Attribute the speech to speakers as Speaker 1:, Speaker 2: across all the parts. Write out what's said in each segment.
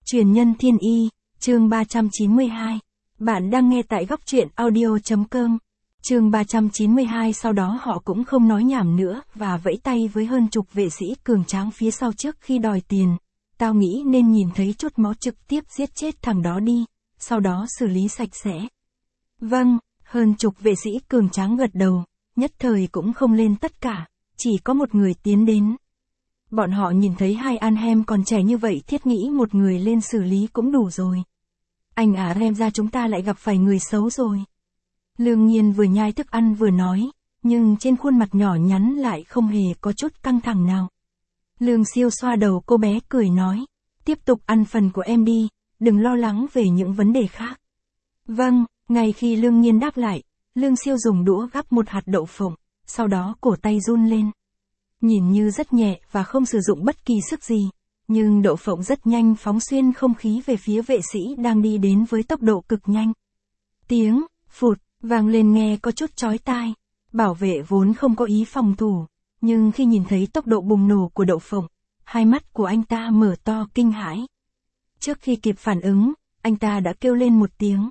Speaker 1: Truyền nhân thiên y, chương 392. Bạn đang nghe tại góc truyện audio.com. Chương 392. Sau đó họ cũng không nói nhảm nữa và vẫy tay với hơn chục vệ sĩ cường tráng phía sau trước khi đòi tiền. Tao nghĩ nên nhìn thấy chút máu trực tiếp giết chết thằng đó đi, sau đó xử lý sạch sẽ. Vâng, hơn chục vệ sĩ cường tráng gật đầu, nhất thời cũng không lên tất cả, chỉ có một người tiến đến. Bọn họ nhìn thấy hai anh em còn trẻ như vậy thiết nghĩ một người lên xử lý cũng đủ rồi. Anh xem ra chúng ta lại gặp phải người xấu rồi. Lương Nhiên vừa nhai thức ăn vừa nói, nhưng trên khuôn mặt nhỏ nhắn lại không hề có chút căng thẳng nào. Lương Siêu xoa đầu cô bé cười nói, tiếp tục ăn phần của em đi, đừng lo lắng về những vấn đề khác. Vâng, ngay khi Lương Nhiên đáp lại, Lương Siêu dùng đũa gắp một hạt đậu phộng, sau đó cổ tay run lên. Nhìn như rất nhẹ và không sử dụng bất kỳ sức gì, nhưng đậu phộng rất nhanh phóng xuyên không khí về phía vệ sĩ đang đi đến với tốc độ cực nhanh. Tiếng phụt vang lên nghe có chút chói tai. Bảo vệ vốn không có ý phòng thủ, nhưng khi nhìn thấy tốc độ bùng nổ của đậu phộng, hai mắt của anh ta mở to kinh hãi. Trước khi kịp phản ứng, anh ta đã kêu lên một tiếng.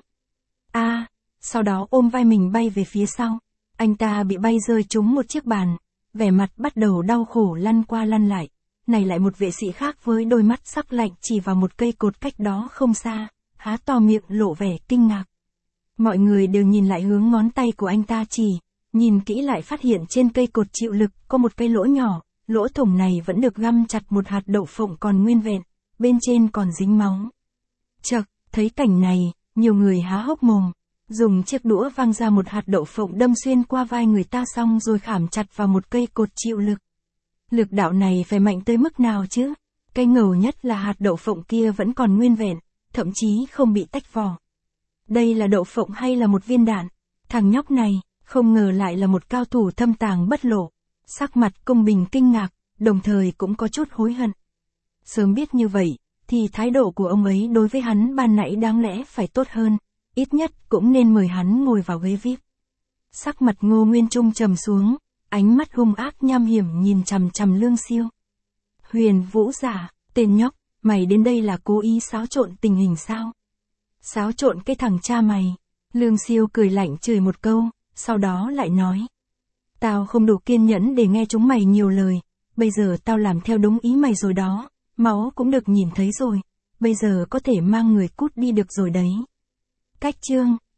Speaker 1: Sau đó ôm vai mình bay về phía sau. Anh ta bị bay rơi trúng một chiếc bàn, vẻ mặt bắt đầu đau khổ lăn qua lăn lại. Này lại một vệ sĩ khác với đôi mắt sắc lạnh chỉ vào một cây cột cách đó không xa, há to miệng lộ vẻ kinh ngạc. Mọi người đều nhìn lại hướng ngón tay của anh ta chỉ, nhìn kỹ lại phát hiện trên cây cột chịu lực có một cái lỗ nhỏ, lỗ thủng này vẫn được găm chặt một hạt đậu phộng còn nguyên vẹn, bên trên còn dính máu. Chậc, thấy cảnh này, nhiều người há hốc mồm, dùng chiếc đũa văng ra một hạt đậu phộng đâm xuyên qua vai người ta xong rồi khảm chặt vào một cây cột chịu lực. Lực đạo này phải mạnh tới mức nào chứ? Cái ngầu nhất là hạt đậu phộng kia vẫn còn nguyên vẹn, thậm chí không bị tách vỏ. Đây là đậu phộng hay là một viên đạn? Thằng nhóc này, không ngờ lại là một cao thủ thâm tàng bất lộ. Sắc mặt Công Bình kinh ngạc, đồng thời cũng có chút hối hận. Sớm biết như vậy, thì thái độ của ông ấy đối với hắn ban nãy đáng lẽ phải tốt hơn, ít nhất cũng nên mời hắn ngồi vào ghế VIP. Sắc mặt Ngô Nguyên Trung trầm xuống, ánh mắt hung ác nham hiểm nhìn chằm chằm Lương Siêu. Huyền Vũ Giả, tên nhóc, mày đến đây là cố ý xáo trộn tình hình sao? Xáo trộn cái thằng cha mày. Lương Siêu cười lạnh chửi một câu, sau đó lại nói. Tao không đủ kiên nhẫn để nghe chúng mày nhiều lời, bây giờ tao làm theo đúng ý mày rồi đó, máu cũng được nhìn thấy rồi, bây giờ có thể mang người cút đi được rồi đấy. Cách chương